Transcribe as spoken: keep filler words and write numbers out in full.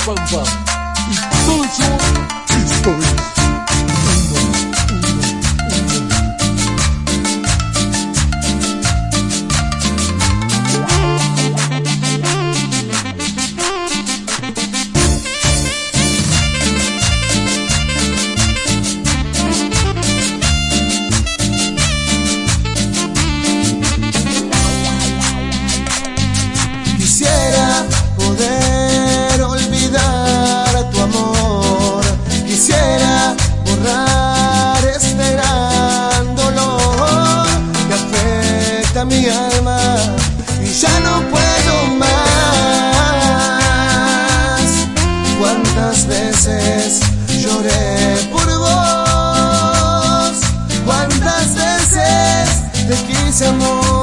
bamba. Y todo eso, esto es poder olvidar tu amor, quisiera borrar este gran dolor que afecta mi alma y ya no puedo más. Cuántas veces lloré por vos, cuántas veces te quise, amor.